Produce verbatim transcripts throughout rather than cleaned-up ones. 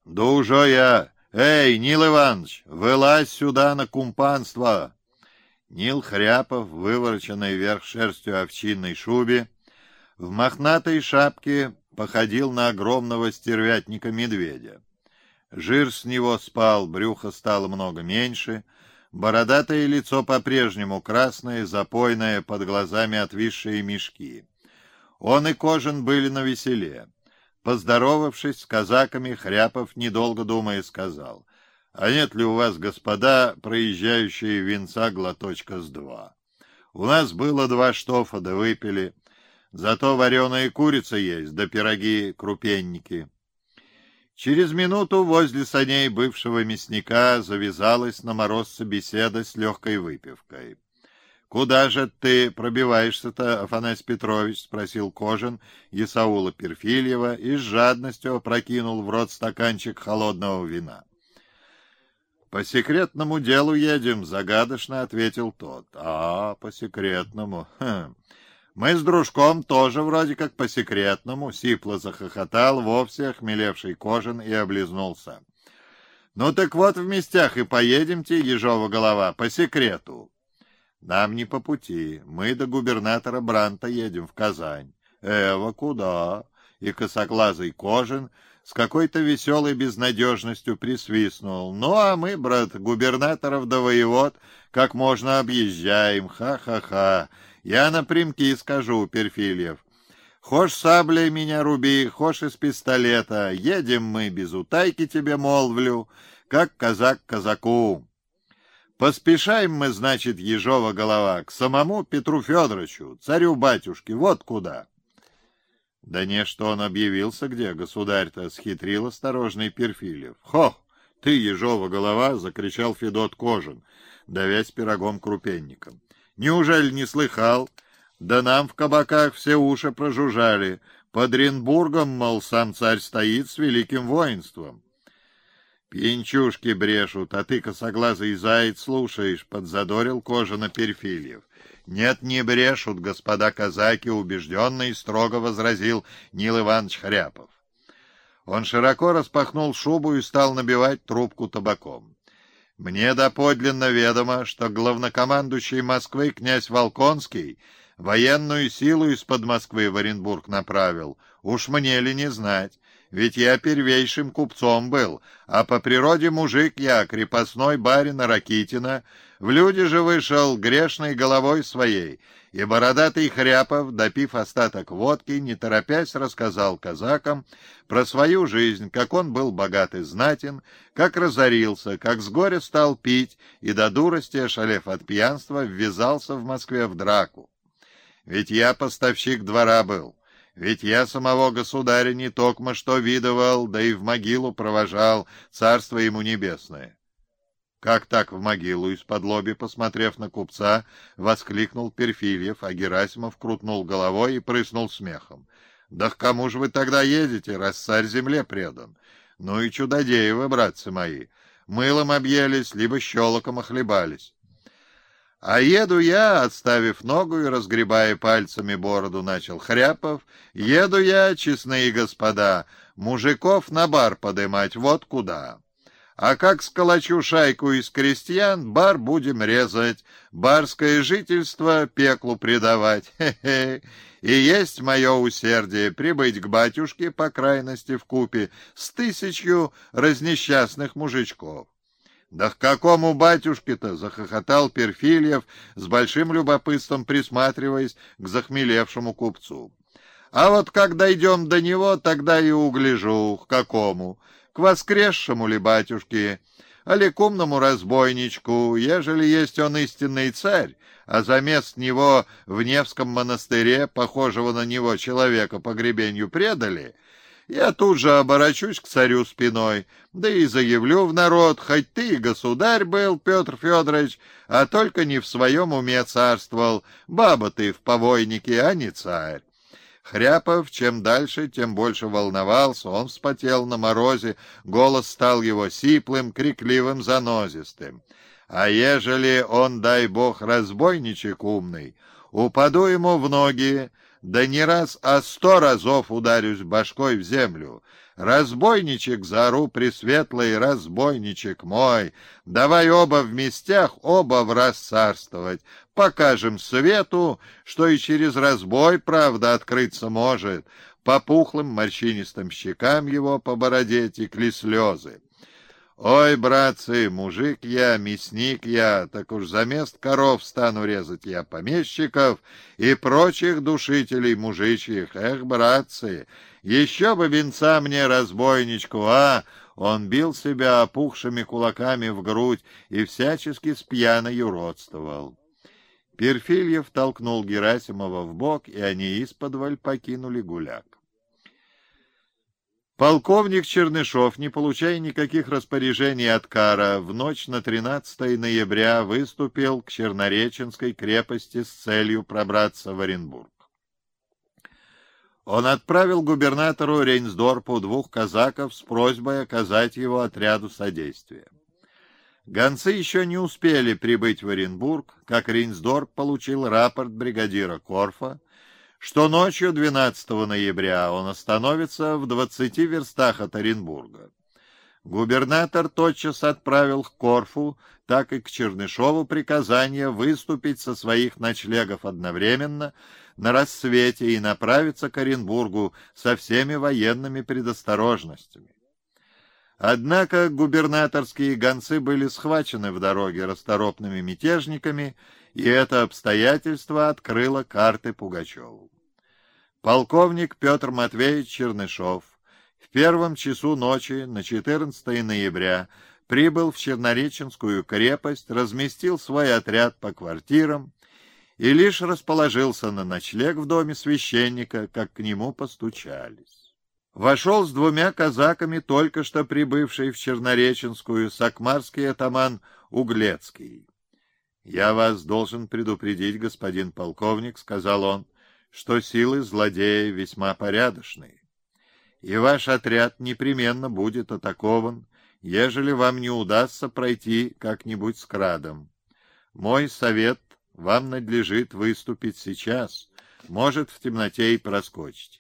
Да уже я! Эй, Нил Иванович, вылазь сюда на кумпанство!» Нил Хряпов, вывороченный вверх шерстью овчинной шубе, в мохнатой шапке походил на огромного стервятника-медведя. Жир с него спал, брюхо стало много меньше, бородатое лицо по-прежнему красное, запойное, под глазами отвисшие мешки. Он и Кожин были навеселе. Поздоровавшись с казаками, Хряпов, недолго думая, сказал: «А нет ли у вас, господа, проезжающие винца глоточка с два? У нас было два штофа, да выпили. Зато вареная курица есть, да пироги-крупенники». Через минуту возле саней бывшего мясника завязалась на морозце беседа с легкой выпивкой. «Куда же ты пробиваешься-то, Афанасий Петрович?» — спросил Кожин Исаула Перфильева и с жадностью опрокинул в рот стаканчик холодного вина. «По секретному делу едем», — загадочно ответил тот. «А, по секретному. Хм. Мы с дружком тоже вроде как по секретному», — сипло захохотал вовсе охмелевший Кожин и облизнулся. «Ну так вот в местях и поедемте, ежова голова, по секрету». «Нам не по пути. Мы до губернатора Бранта едем в Казань». «Эва, куда?» И косоглазый Кожин с какой-то веселой безнадежностью присвистнул. «Ну, а мы, брат, губернаторов да воевод, как можно объезжаем. Ха-ха-ха. Я напрямки скажу, Перфильев. Хошь саблей меня руби, хошь из пистолета. Едем мы без утайки, тебе молвлю, как казак казаку. Поспешаем мы, значит, ежова голова, к самому Петру Федоровичу, царю-батюшке, вот куда». «Да не, что он объявился где, государь-то», — схитрил осторожный Перфильев. «Хо! Ты, ежова голова!» — закричал Федот Кожин, давясь пирогом-крупенником. «Неужели не слыхал? Да нам в кабаках все уши прожужжали. Под Оренбургом, мол, сам царь стоит с великим воинством». «Пьянчушки брешут, а ты, косоглазый заяц, слушаешь», — подзадорил Кожина Перфильев. «Нет, не брешут, господа казаки», — убежденно и строго возразил Нил Иванович Хряпов. Он широко распахнул шубу и стал набивать трубку табаком. «Мне доподлинно ведомо, что главнокомандующий Москвы князь Волконский военную силу из-под Москвы в Оренбург направил. Уж мне ли не знать? Ведь я первейшим купцом был, а по природе мужик я, крепостной барина Ракитина, в люди же вышел грешной головой своей». И бородатый Хряпов, допив остаток водки, не торопясь рассказал казакам про свою жизнь, как он был богат и знатен, как разорился, как с горя стал пить и до дурости, ошалев от пьянства, ввязался в Москве в драку. «Ведь я поставщик двора был, ведь я самого государя не токмо что видывал, да и в могилу провожал, царство ему небесное». «Как так в могилу?» — из-под посмотрев на купца, воскликнул Перфильев, а Герасимов крутнул головой и прыснул смехом. «Да к кому же вы тогда едете, раз царь земле предан? Ну и чудодеи вы, братцы мои, мылом объелись, либо щелоком охлебались». «А еду я, отставив ногу и разгребая пальцами бороду, начал Хряпов, еду я, честные господа, мужиков на бар подымать, вот куда. А как сколочу шайку из крестьян, бар будем резать, барское жительство пеклу предавать. Хе-хе. И есть мое усердие прибыть к батюшке, по крайности вкупе, с тысячью разнесчастных мужичков». «Да к какому батюшке-то?» — захохотал Перфильев, с большим любопытством присматриваясь к захмелевшему купцу. «А вот как дойдем до него, тогда и угляжу, к какому. К воскресшему ли батюшке, али к умному разбойничку, ежели есть он истинный царь, а замест него в Невском монастыре похожего на него человека погребенью предали, я тут же оборачусь к царю спиной, да и заявлю в народ, хоть ты и государь был, Петр Федорович, а только не в своем уме царствовал, баба ты в повойнике, а не царь». Хряпов чем дальше, тем больше волновался, он вспотел на морозе, голос стал его сиплым, крикливым, занозистым. «А ежели он, дай бог, разбойничек умный, упаду ему в ноги, да не раз, а сто разов ударюсь башкой в землю, «Разбойничек, заору пресветлый, разбойничек мой! Давай оба в местях, оба враз царствовать! Покажем свету, что и через разбой правда открыться может!» По пухлым морщинистым щекам его по бороде текли слезы. «Ой, братцы, мужик я, мясник я, так уж за мест коров стану резать я помещиков и прочих душителей мужичьих. Эх, братцы, еще бы венца мне, разбойничку, а!» Он бил себя опухшими кулаками в грудь и всячески спьяно юродствовал. Перфильев толкнул Герасимова в бок, и они исподволь покинули гуляк. Полковник Чернышов, не получая никаких распоряжений от кара, в ночь на тринадцатое ноября выступил к Чернореченской крепости с целью пробраться в Оренбург. Он отправил губернатору Рейнсдорпу двух казаков с просьбой оказать его отряду содействие. Гонцы еще не успели прибыть в Оренбург, как Рейнсдорп получил рапорт бригадира Корфа, что ночью двенадцатого ноября он остановится в двадцати верстах от Оренбурга. Губернатор тотчас отправил к Корфу, так и к Чернышову приказание выступить со своих ночлегов одновременно на рассвете и направиться к Оренбургу со всеми военными предосторожностями. Однако губернаторские гонцы были схвачены в дороге расторопными мятежниками, и это обстоятельство открыло карты Пугачеву. Полковник Петр Матвеевич Чернышов в первом часу ночи на четырнадцатое ноября прибыл в Чернореченскую крепость, разместил свой отряд по квартирам и лишь расположился на ночлег в доме священника, как к нему постучались. Вошел с двумя казаками только что прибывший в Чернореченскую сакмарский атаман Углецкий. «Я вас должен предупредить, господин полковник», — сказал он, — «что силы злодея весьма порядочные, и ваш отряд непременно будет атакован, ежели вам не удастся пройти как-нибудь с крадом. Мой совет — вам надлежит выступить сейчас, может, в темноте и проскочите».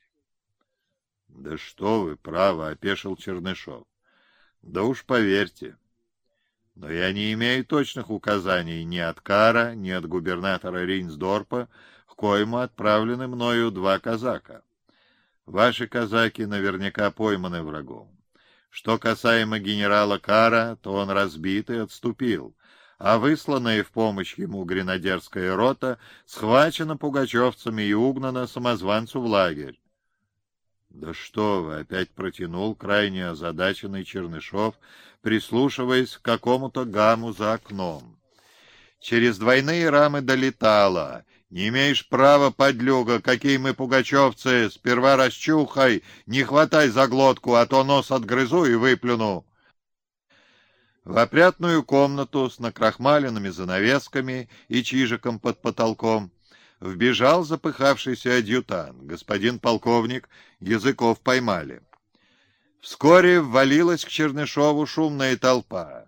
«Да что вы, право», — опешил Чернышов. «Да уж поверьте. Но я не имею точных указаний ни от кара, ни от губернатора Рейнсдорпа, к коему отправлены мною два казака. Ваши казаки наверняка пойманы врагом. Что касаемо генерала Кара, то он разбит и отступил, а высланная в помощь ему гренадерская рота схвачена пугачевцами и угнана самозванцу в лагерь». «Да что вы!» — опять протянул крайне озадаченный Чернышов, прислушиваясь к какому-то гаму за окном. Через двойные рамы долетало: «Не имеешь права, подлюга, какие мы пугачевцы! Сперва расчухай, не хватай за глотку, а то нос отгрызу и выплюну!» В опрятную комнату с накрахмаленными занавесками и чижиком под потолком вбежал запыхавшийся адъютант. «Господин полковник, Языков поймали». Вскоре ввалилась к Чернышову шумная толпа.